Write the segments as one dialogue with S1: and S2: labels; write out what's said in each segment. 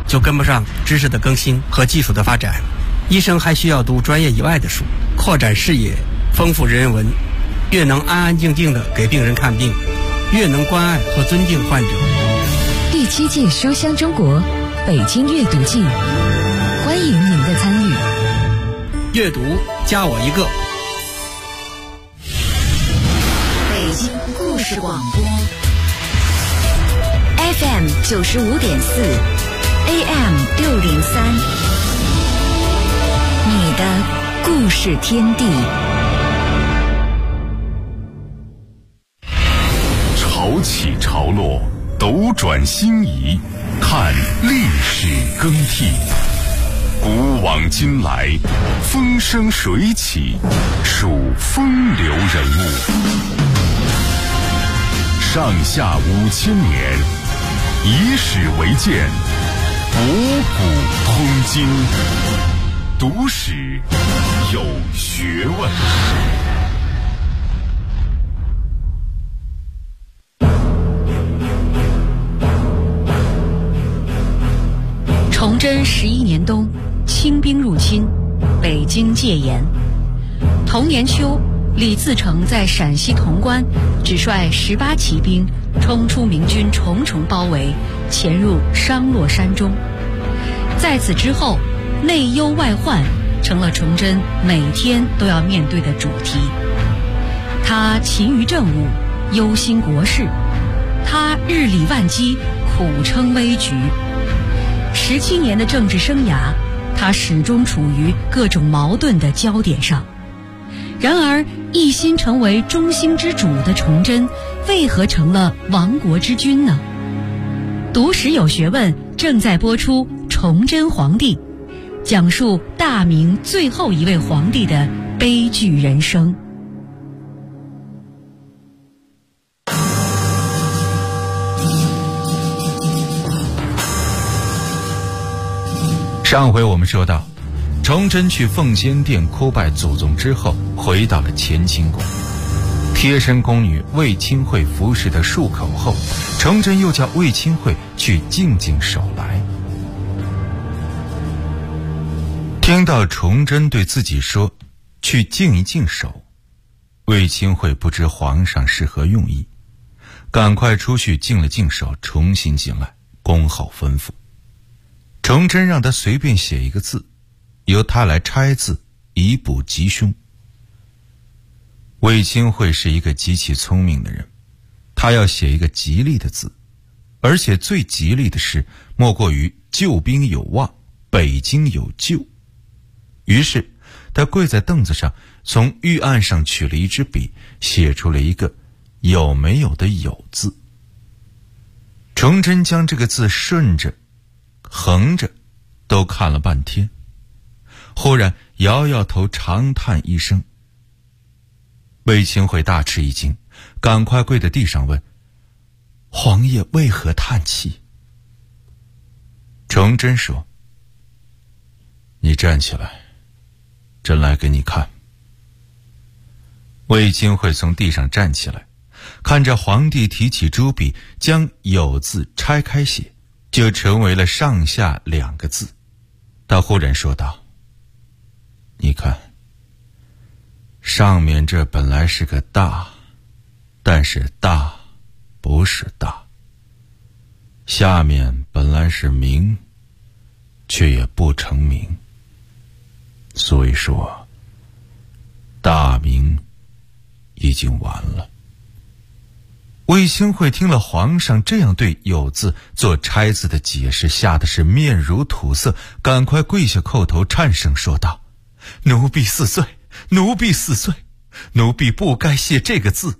S1: 就跟不上知识的更新和技术的发展。医生还需要读专业以外的书，扩展视野，丰富人文。越能安安静静地给病人看病，越能关爱和尊敬患者。
S2: 第7届书香中国北京阅读季，欢迎您的参与。
S1: 阅读加我一个。
S2: 北京故事广播 FM 95.4 AM 603，你的故事天地。
S3: 潮起潮落，斗转星移，看历史更替。古往今来，风生水起，数风流人物。上下5000年，以史为鉴，博古通今。读史有学问。
S4: 崇祯11年冬，清兵入侵，北京戒严。同年秋，李自成在陕西潼关只率18骑兵冲出明军重重包围，潜入商洛山中。在此之后，内忧外患成了崇祯每天都要面对的主题。他勤于政务，忧心国事，他日理万机，苦撑危局。17年的政治生涯，他始终处于各种矛盾的焦点上。然而，一心成为中兴之主的崇祯，为何成了亡国之君呢？读史有学问正在播出《崇祯皇帝》，讲述大明最后一位皇帝的悲剧人生。
S5: 上回我们说到，崇祯去奉先殿哭拜祖宗之后，回到了乾清宫，贴身宫女卫青惠服侍他漱口后，崇祯又叫卫青惠去净净手来。听到崇祯对自己说去净一净手，卫青惠不知皇上是何用意，赶快出去净了净手，重新进来，恭候吩咐。崇祯让他随便写一个字，由他来拆字，以补吉凶。卫青惠是一个极其聪明的人，他要写一个吉利的字，而且最吉利的是莫过于救兵有望，北京有救。于是他跪在凳子上，从御案上取了一支笔，写出了一个有没有的有字。崇祯将这个字顺着横着都看了半天，忽然摇摇头，长叹一声。卫青惠大吃一惊，赶快跪在地上问：皇爷为何叹气？崇祯说：你站起来，朕来给你看。卫青惠从地上站起来，看着皇帝提起朱笔，将有字拆开写，就成为了上下2个字。他忽然说道：你看，上面这本来是个大，但是大不是大；下面本来是明，却也不成明。所以说，大明已经完了。卫青惠听了皇上这样对有字做拆字的解释，吓得是面如土色，赶快跪下叩头，颤声说道：奴婢死罪，奴婢死罪，奴婢不该写这个字。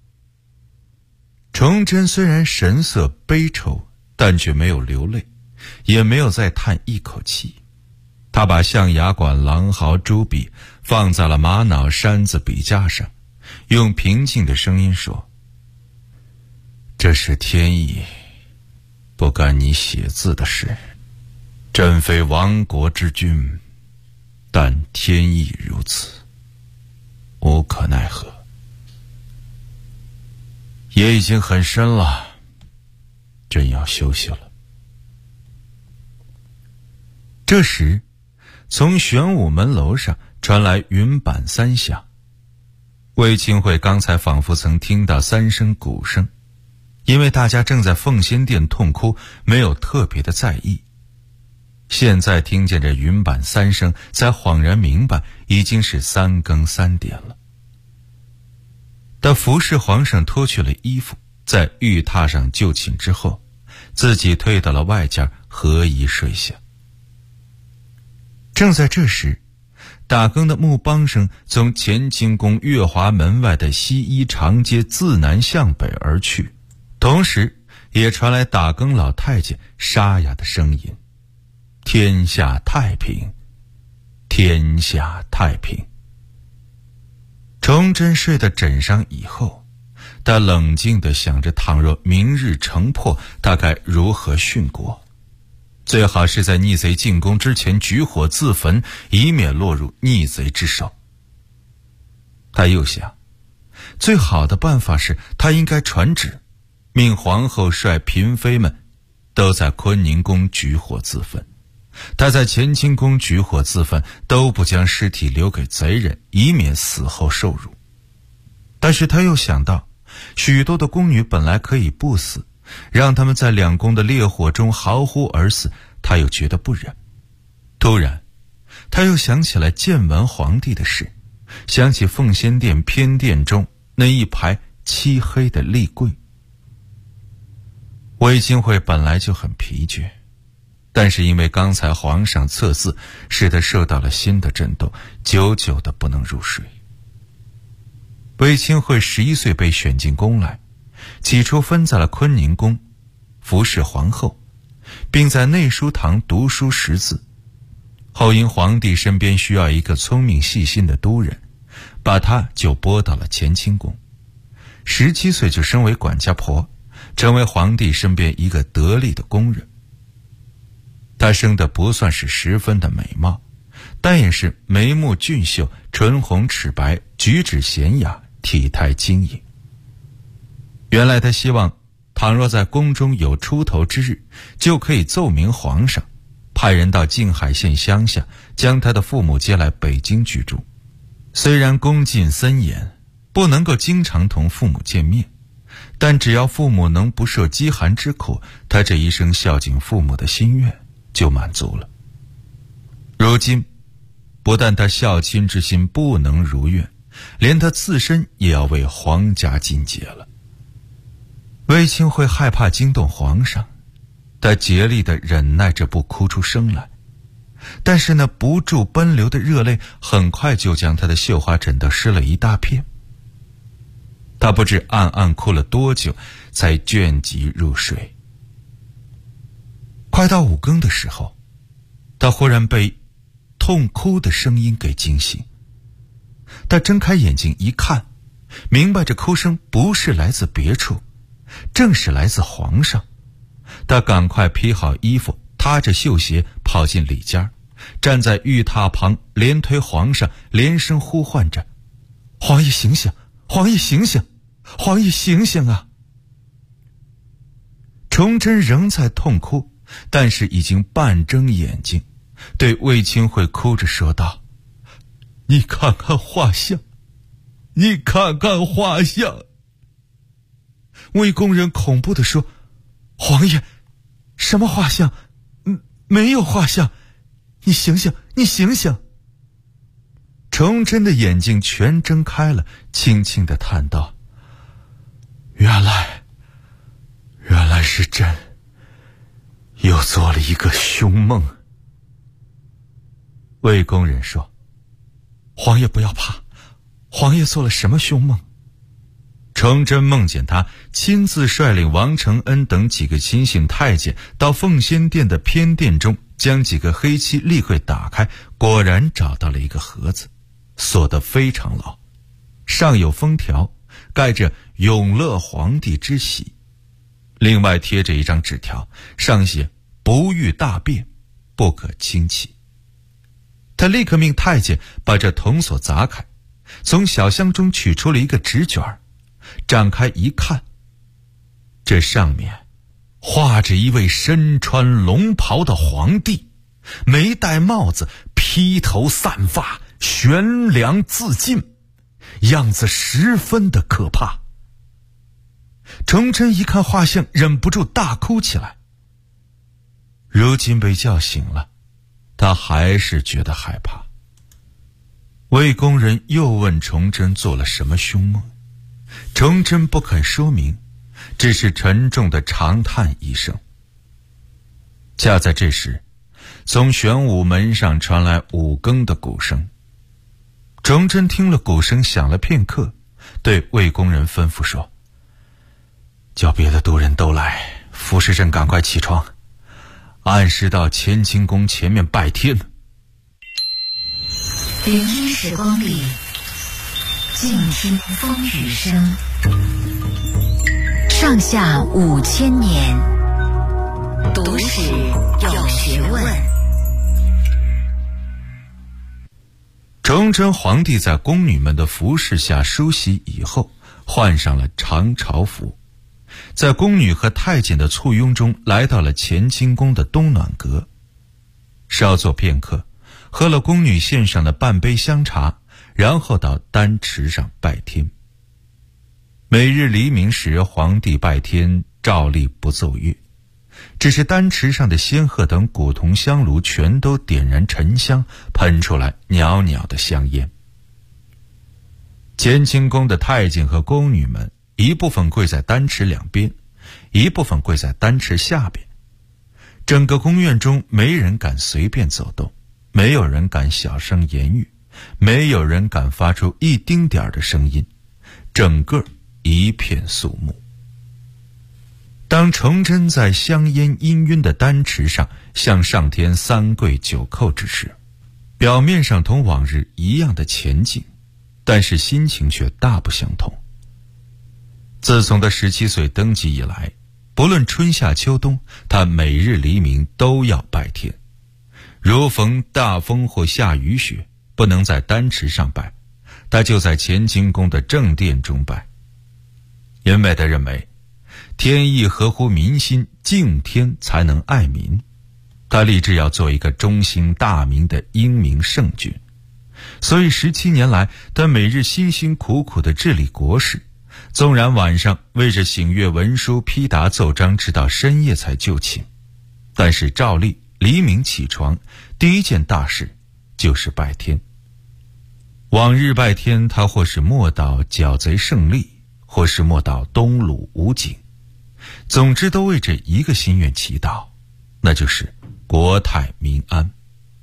S5: 崇祯虽然神色悲愁，但却没有流泪，也没有再叹一口气。他把象牙管狼毫朱笔放在了玛瑙山子笔架上，用平静的声音说：这是天意，不干你写字的事。朕非亡国之君，但天意如此，无可奈何。夜已经很深了，朕要休息了。 这时，从玄武门楼上传来云板三响。魏清惠刚才仿佛曾听到3声鼓声，因为大家正在奉先殿痛哭，没有特别的在意。现在听见这云板3声，才恍然明白已经是3更3点了。他服侍皇上脱去了衣服，在御榻上就寝之后，自己退到了外间合衣睡下。正在这时，打更的木梆声从乾清宫月华门外的西一长街自南向北而去，同时也传来打更老太监沙哑的声音：天下太平，天下太平。崇祯睡到枕上以后，他冷静地想着，倘若明日城破，他该如何殉国？最好是在逆贼进攻之前举火自焚，以免落入逆贼之手。他又想，最好的办法是他应该传旨，命皇后率嫔妃们都在坤宁宫举火自焚。他在乾清宫举火自焚，都不将尸体留给贼人，以免死后受辱。但是他又想到，许多的宫女本来可以不死，让他们在两宫的烈火中嚎呼而死，他又觉得不忍。突然他又想起来建文皇帝的事，想起奉先殿偏殿中那一排漆黑的立柜。魏清惠本来就很疲倦，但是因为刚才皇上测字，使他受到了新的震动，久久的不能入睡。魏清惠11岁被选进宫来，起初分在了坤宁宫服侍皇后，并在内书堂读书识字。后因皇帝身边需要一个聪明细心的督人，把他就拨到了乾清宫。17岁就升为管家婆，成为皇帝身边一个得力的工人。她生得不算是十分的美貌，但也是眉目俊秀，唇红齿白，举止娴雅，体态晶莹。原来他希望，倘若在宫中有出头之日，就可以奏明皇上，派人到静海县乡下，将他的父母接来北京居住。虽然宫禁森严，不能够经常同父母见面，但只要父母能不受饥寒之苦，他这一生孝敬父母的心愿就满足了。如今不但他孝亲之心不能如愿，连他自身也要为皇家尽节了。魏清惠害怕惊动皇上，他竭力地忍耐着不哭出声来，但是那不住奔流的热泪很快就将他的绣花枕头湿了一大片。他不知暗暗哭了多久，才倦极入睡。快到5更的时候，他忽然被痛哭的声音给惊醒。他睁开眼睛一看，明白这哭声不是来自别处，正是来自皇上。他赶快披好衣服，踏着绣鞋跑进里间，站在御榻旁，连推皇上，连声呼唤着：皇爷醒醒，皇爷醒醒，皇爷醒醒啊！崇祯仍在痛哭，但是已经半睁眼睛，对魏清惠哭着说道：你看看画像，你看看画像。魏工人恐怖地说：皇爷，什么画像？没有画像，你醒醒，你醒醒。崇祯的眼睛全睁开了，轻轻地叹道：原来是朕又做了一个凶梦。魏工人说：皇爷不要怕，皇爷做了什么凶梦？崇祯梦见他亲自率领王承恩等几个亲信太监到奉先殿的偏殿中，将几个黑漆立柜打开，果然找到了一个盒子，锁得非常牢，上有封条，盖着永乐皇帝之玺，另外贴着一张纸条，上写不遇大变，不可轻启。他立刻命太监把这铜锁砸开，从小箱中取出了一个纸卷，展开一看，这上面画着一位身穿龙袍的皇帝， 没戴帽子，披头散发，悬梁自尽，样子十分的可怕。崇祯一看画像，忍不住大哭起来。如今被叫醒了，他还是觉得害怕。魏工人又问崇祯做了什么凶梦，崇祯不肯说明，只是沉重的长叹一声。恰在这时，从玄武门上传来5更的鼓声。崇祯听了鼓声响了片刻，对魏工人吩咐说：“叫别的督人都来，副使镇赶快起床，按时到乾清宫前面拜天。”
S2: 聆听时光里，静听风雨声。上下5000年，读史有学问。
S5: 崇祯皇帝在宫女们的服侍下梳洗以后，换上了长朝服，在宫女和太监的簇拥中来到了乾清宫的东暖阁。稍作片刻，喝了宫女献上的半杯香茶，然后到丹池上拜天。每日黎明时，皇帝拜天照例不奏乐，只是丹池上的仙鹤等古铜香炉全都点燃沉香，喷出来袅袅的香烟。乾清宫的太监和宫女们一部分跪在丹池两边，一部分跪在丹池下边。整个宫院中没人敢随便走动，没有人敢小声言语，没有人敢发出一丁点的声音，整个一片肃穆。当崇祯在香烟氤氲的丹池上向上天3跪9叩之时，表面上同往日一样的前进，但是心情却大不相同。自从他17岁登基以来，不论春夏秋冬，他每日黎明都要拜天。如逢大风或下雨雪，不能在丹池上拜，他就在乾清宫的正殿中拜。因为他认为天意合乎民心，敬天才能爱民。他立志要做一个忠心大明的英明圣君，所以17年来，他每日辛辛苦苦地治理国事，纵然晚上为着醒阅文书批答奏章，直到深夜才就寝，但是照例黎明起床，第一件大事就是拜天。往日拜天，他或是默祷剿贼胜利，或是默祷东鲁武警，总之都为这一个心愿祈祷，那就是国泰民安。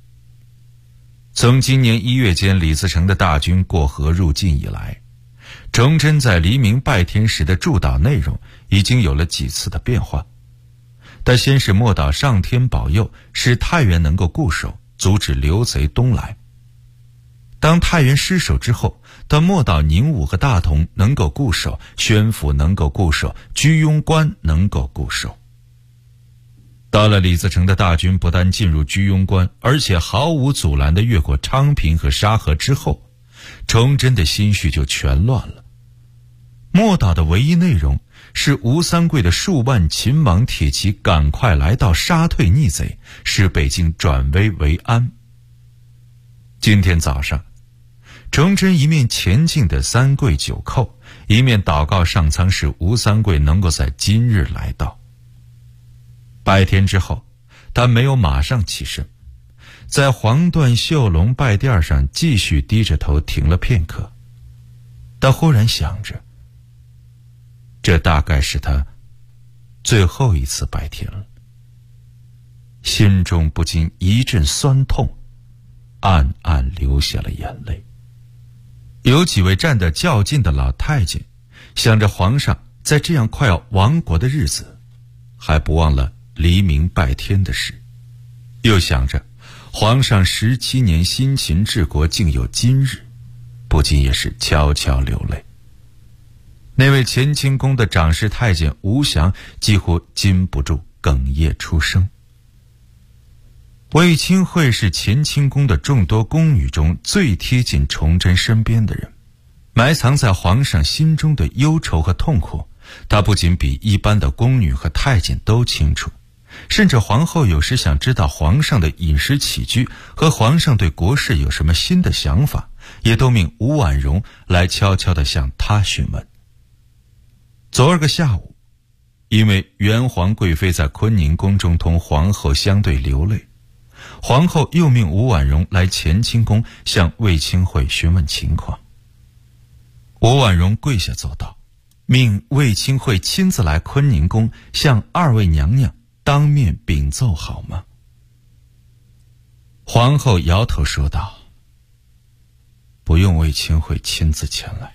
S5: 从今年1月间李自成的大军过河入晋以来，崇祯在黎明拜天时的祝祷内容已经有了几次的变化。他先是默祷上天保佑，使太原能够固守，阻止流贼东来。当太原失守之后，他默祷宁武和大同能够固守，宣府能够固守，居庸关能够固守。到了李自成的大军不但进入居庸关，而且毫无阻拦地越过昌平和沙河之后，崇祯的心绪就全乱了。默祷的唯一内容是吴三桂的数万秦王铁骑赶快来到，杀退逆贼，使北京转危为安。今天早上，崇祯一面前进的3跪9叩，一面祷告上苍使吴三桂能够在今日来到。拜天之后，他没有马上起身，在黄缎绣龙拜垫上继续低着头停了片刻。他忽然想着，这大概是他最后一次拜天了，心中不禁一阵酸痛，暗暗流下了眼泪。有几位站得较近的老太监想着皇上在这样快要亡国的日子，还不忘了黎明拜天的事，又想着皇上17年辛勤治国竟有今日，不禁也是悄悄流泪。那位乾清宫的长侍太监吴祥几乎禁不住哽咽出声。卫青会是乾清宫的众多宫女中最贴近崇祯身边的人，埋藏在皇上心中的忧愁和痛苦，她不仅比一般的宫女和太监都清楚， 甚至皇后有时想知道皇上的饮食起居和皇上对国事有什么新的想法，也都命吴婉容来悄悄地向他询问。昨儿个下午，因为元皇贵妃在坤宁宫中同皇后相对流泪，皇后又命吴婉容来乾清宫向卫青会询问情况。吴婉容跪下奏道，命卫青会亲自来坤宁宫向二位娘娘当面禀奏好吗？皇后摇头说道，不用卫青会亲自前来。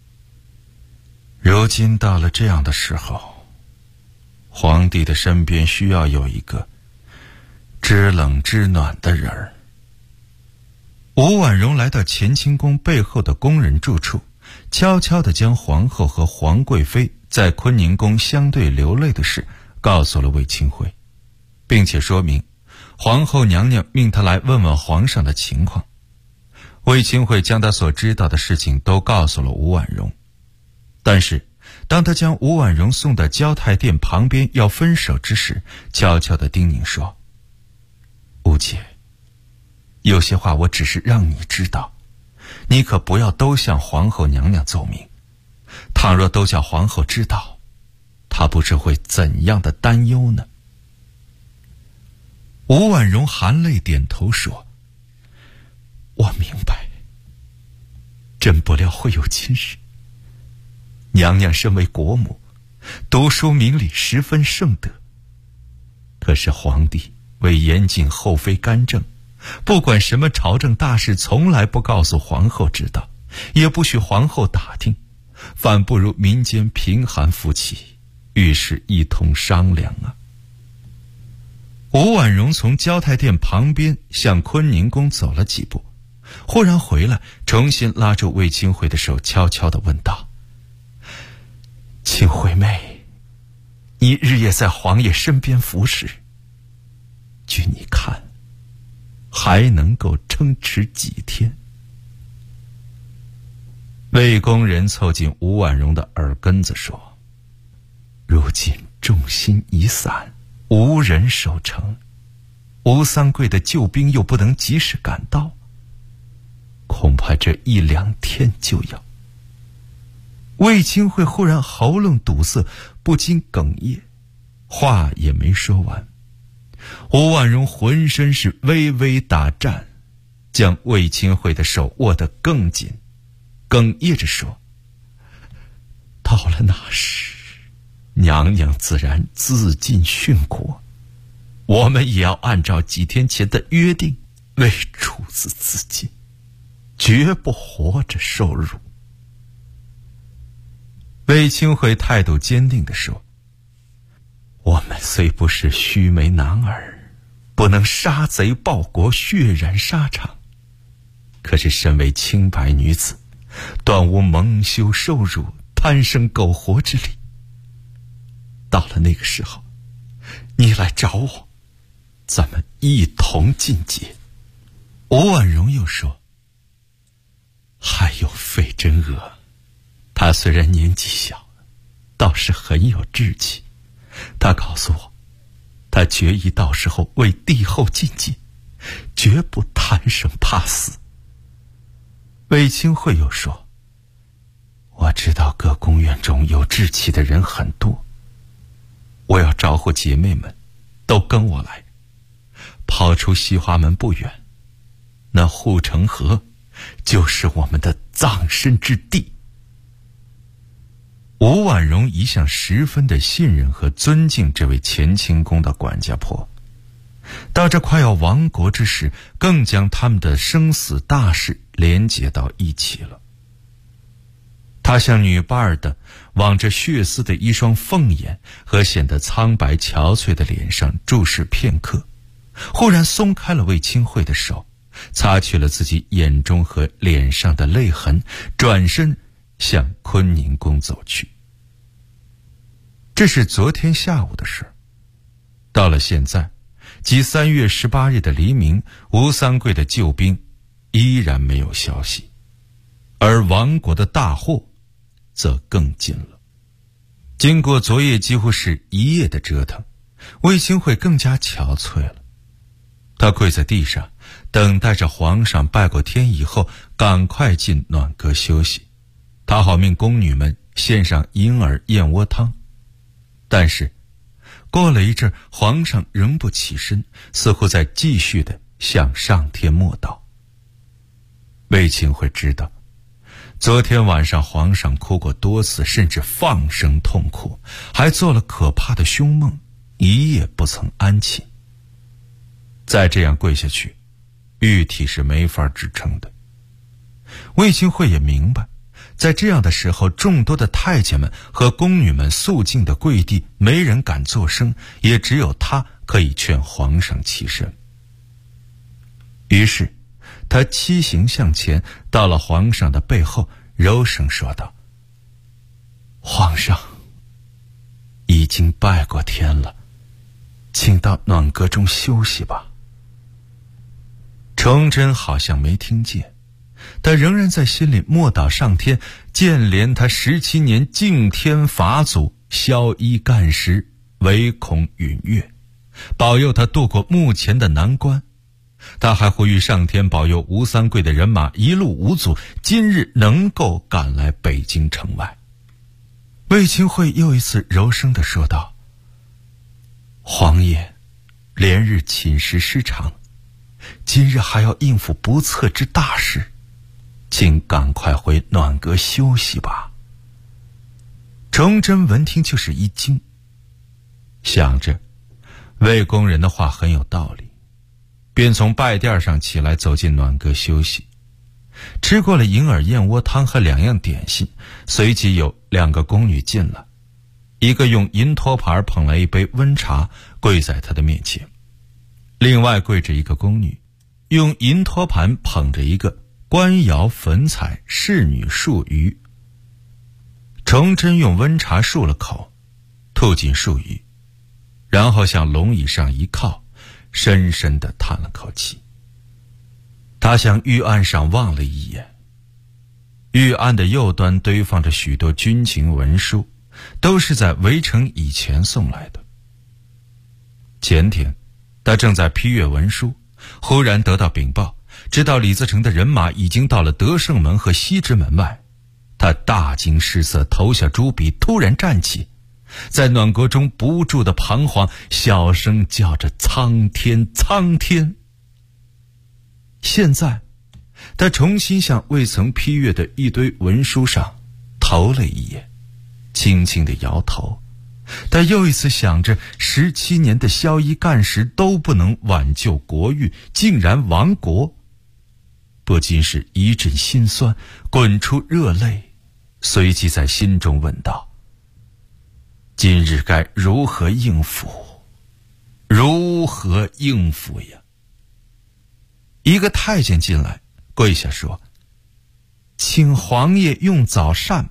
S5: 如今到了这样的时候，皇帝的身边需要有一个知冷知暖的人儿。吴婉容来到乾清宫背后的宫人住处，悄悄地将皇后和皇贵妃在坤宁宫相对流泪的事告诉了卫青会，并且说明皇后娘娘命她来问问皇上的情况。卫青会将她所知道的事情都告诉了吴婉容，但是当他将吴婉容送到交泰殿旁边要分手之时，悄悄地叮咛说，吴姐，有些话我只是让你知道，你可不要都向皇后娘娘奏明，倘若都叫皇后知道，她不知会怎样的担忧呢？吴婉容含泪点头说，我明白，真不料会有今日。娘娘身为国母，读书明理十分盛德，可是皇帝为严禁后妃干政，不管什么朝政大事，从来不告诉皇后知道，也不许皇后打听，反不如民间贫寒夫妻遇事一同商量啊。吴婉容从交泰殿旁边向坤宁宫走了几步，忽然回来，重新拉住卫青会的手，悄悄地问道，青惠妹，你日夜在皇爷身边服侍，据你看还能够撑持几天？魏宫人凑近吴婉容的耳根子说，如今众心已散，无人守城，吴三桂的救兵又不能及时赶到，恐怕这一两天就要。卫青会忽然喉咙堵塞，不禁哽咽，话也没说完，吴婉容浑身是微微打颤，将卫青会的手握得更紧，哽咽着说，到了那时，娘娘自然自尽殉国，我们也要按照几天前的约定为主子自尽，绝不活着受辱。卫青会态度坚定地说，我们虽不是须眉男儿，不能杀贼报国，血染沙场，可是身为清白女子，断无蒙羞受辱、贪生苟活之理。到了那个时候，你来找我，咱们一同进阶。吴婉容又说，还有费真娥，她虽然年纪小，倒是很有志气。她告诉我，她决意到时候为帝后进阶，绝不贪生怕死。卫青会又说，我知道各宫院中有志气的人很多，我要招呼姐妹们都跟我来，跑出西华门不远，那护城河就是我们的葬身之地。吴婉容一向十分的信任和尊敬这位乾清宫的管家婆，到这快要亡国之时，更将他们的生死大事连结到一起了。她像女伴儿的望着血丝的一双凤眼和显得苍白憔悴的脸上注视片刻，忽然松开了卫青会的手，擦去了自己眼中和脸上的泪痕，转身向坤宁宫走去。这是昨天下午的事。到了现在，即3月18日的黎明，吴三桂的救兵依然没有消息，而亡国的大祸则更近了。经过昨夜几乎是一夜的折腾， 魏清惠更加憔悴了。她跪在地上，等待着皇上拜过天以后，赶快进暖阁休息，她好命宫女们献上银耳燕窝汤。但是过了一阵，皇上仍不起身，似乎在继续地向上天默祷。魏清惠知道，昨天晚上皇上哭过多次，甚至放声痛哭，还做了可怕的凶梦，一夜不曾安寝。再这样跪下去，玉体是没法支撑的。魏清惠也明白，在这样的时候，众多的太监们和宫女们肃静的跪地，没人敢作声，也只有他可以劝皇上起身。于是他七行向前，到了皇上的背后，柔声说道：皇上已经拜过天了，请到暖阁中休息吧。崇祯好像没听见，他仍然在心里默祷上天，建怜他17年敬天法祖，宵衣干食，唯恐允悦，保佑他渡过目前的难关。他还呼吁上天保佑吴三桂的人马一路无阻，今日能够赶来北京城外。魏清惠又一次柔声地说道：皇爷连日寝食失常，今日还要应付不测之大事，请赶快回暖阁休息吧。崇祯闻听就是一惊，想着魏宫人的话很有道理，便从拜垫上起来，走进暖阁休息。吃过了银耳燕窝汤和2样点心，随即有2个宫女进来，一个用银托盘捧来一杯温茶，跪在他的面前，另外跪着一个宫女，用银托盘捧着一个官窑粉彩仕女漱盂。崇祯用温茶漱了口，吐进漱盂，然后向龙椅上一靠，深深地叹了口气。他向御案上望了一眼，御案的右端堆放着许多军情文书，都是在围城以前送来的。前天他正在批阅文书，忽然得到禀报，知道李自成的人马已经到了德胜门和西直门外。他大惊失色，投下朱笔，突然站起，在暖阁中不住的彷徨，小声叫着苍天苍天。现在他重新向未曾批阅的一堆文书上投了一眼，轻轻地摇头。他又一次想着17年的宵衣干食都不能挽救国运，竟然亡国，不禁是一阵心酸，滚出热泪，随即在心中问道：今日该如何应付？如何应付呀？一个太监进来，跪下说：请皇爷用早膳。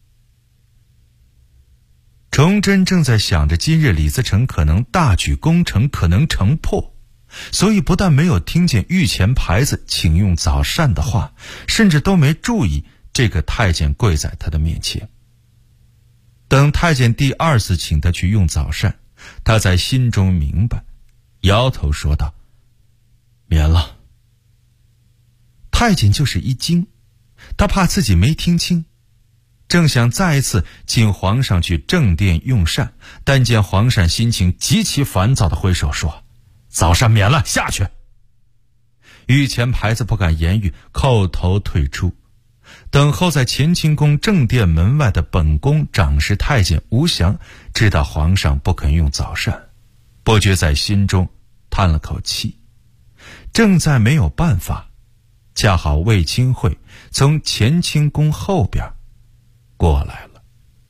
S5: 崇祯正在想着今日李自成可能大举攻城，可能城破，所以不但没有听见御前牌子请用早膳的话，甚至都没注意这个太监跪在他的面前。等太监第2次请他去用早膳，他在心中明白，摇头说道：免了。太监就是一惊，他怕自己没听清，正想再一次请皇上去正殿用膳，但见皇上心情极其烦躁地挥手说：早膳免了，下去。御前牌子不敢言语，叩头退出。等候在乾清宫正殿门外的本宫长侍太监吴祥知道皇上不肯用早膳，不觉在心中叹了口气。正在没有办法，恰好魏清惠从乾清宫后边过来了。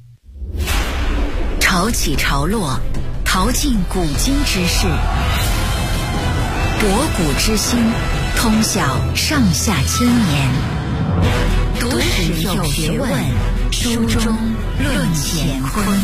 S2: 潮起潮落，淘尽古今之事，博古之心，通晓上下千年。读史有学问，书中论乾坤。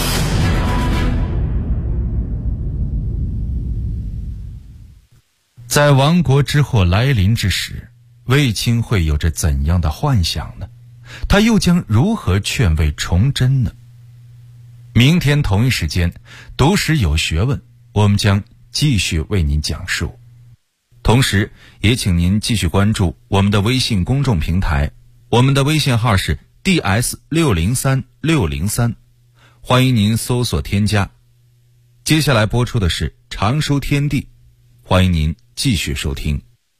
S5: 在亡国之祸来临之时，魏清惠有着怎样的幻想呢？他又将如何劝慰崇祯呢？明天同一时间，读史有学问我们将继续为您讲述。同时也请您继续关注我们的微信公众平台，我们的微信号是 DS603603，欢迎您搜索添加。接下来播出的是常书天地，欢迎您继续收听。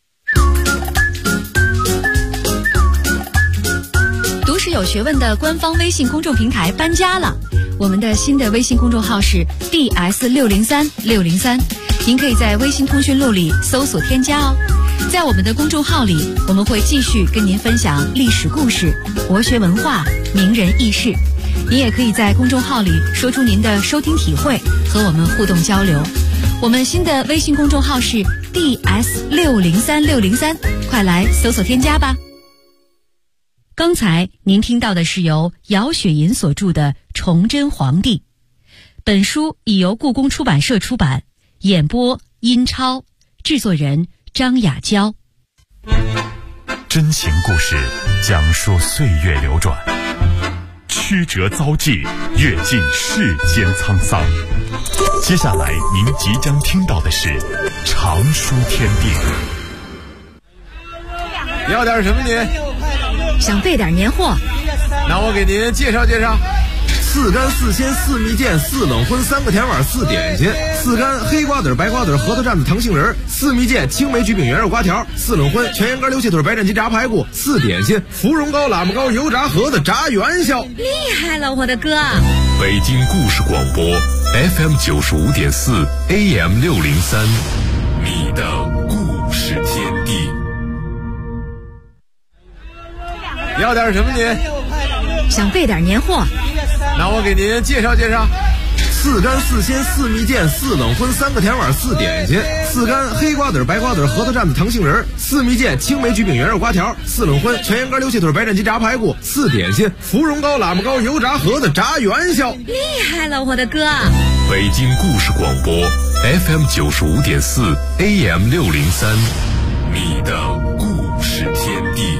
S4: 读史有学问的官方微信公众平台搬家了，我们的新的微信公众号是 DS603603，您可以在微信通讯录里搜索添加哦。在我们的公众号里，我们会继续跟您分享历史故事、国学文化、名人轶事。您也可以在公众号里说出您的收听体会，和我们互动交流。我们新的微信公众号是 DS603603，快来搜索添加吧。刚才您听到的是由姚雪银所著的《崇祯皇帝》，本书已由故宫出版社出版，演播殷超，制作人张雅娇。
S3: 真情故事讲述岁月流转，曲折遭际，阅尽世间沧桑。接下来您即将听到的是常书天地。
S6: 要点什么您？
S4: 想备点年货，
S6: 那我给您介绍介绍。4干4鲜4蜜饯4冷荤3个甜碗4点心，4干黑瓜子白瓜子核桃蘸子糖杏仁，4蜜饯青梅菊饼圆肉瓜条，4冷荤全羊肝溜蟹腿白斩鸡炸排骨，4点心芙蓉糕喇嘛糕油炸盒子炸元宵。
S4: 厉害了我的哥！
S3: 北京故事广播 FM 95.4 AM 603，你的故事天地。
S6: 要点什么您？
S4: 想备点年货，
S6: 那我给您介绍介绍。4干4鲜4蜜饯4冷荤3个甜碗4点心，4干黑瓜子白瓜子核桃蘸子糖杏仁，4蜜饯青梅菊饼圆肉瓜条，4冷荤全羊肝溜蟹腿白斩鸡炸排骨，4点心芙蓉糕喇嘛糕油炸盒子炸元宵。
S4: 厉害了我的哥！
S3: 北京故事广播 FM 95.4 AM 603，你的故事天地。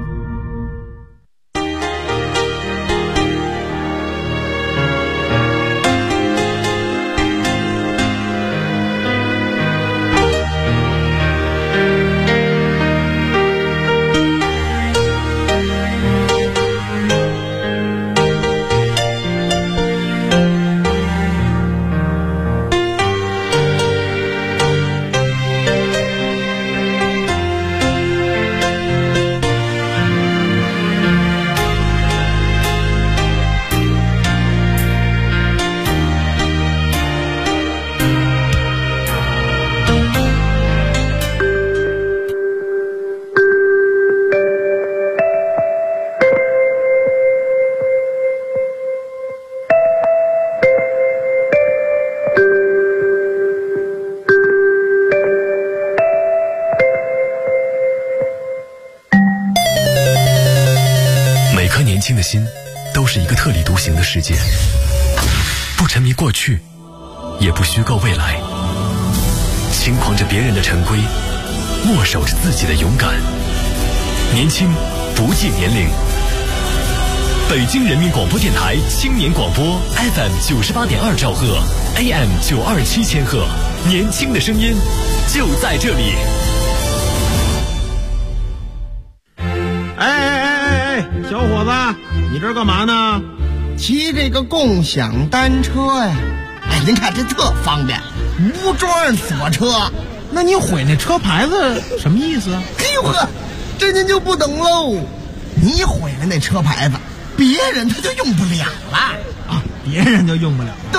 S7: 年轻的心都是一个特立独行的世界，不沉迷过去，也不虚构未来，轻狂着别人的陈规，握守着自己的勇敢。年轻不计年龄。北京人民广播电台青年广播 FM 98.2兆赫 AM 927千赫，年轻的声音就在这里。
S8: 小伙子，你这干嘛呢？
S9: 骑这个共享单车呀！哎，您看这特方便，无桩锁车。
S8: 那你毁那车牌子什么意思啊？
S9: 哎呦呵，这您就不懂喽。你毁了那车牌子，别人他就用不了了
S8: 啊，别人就用不了了。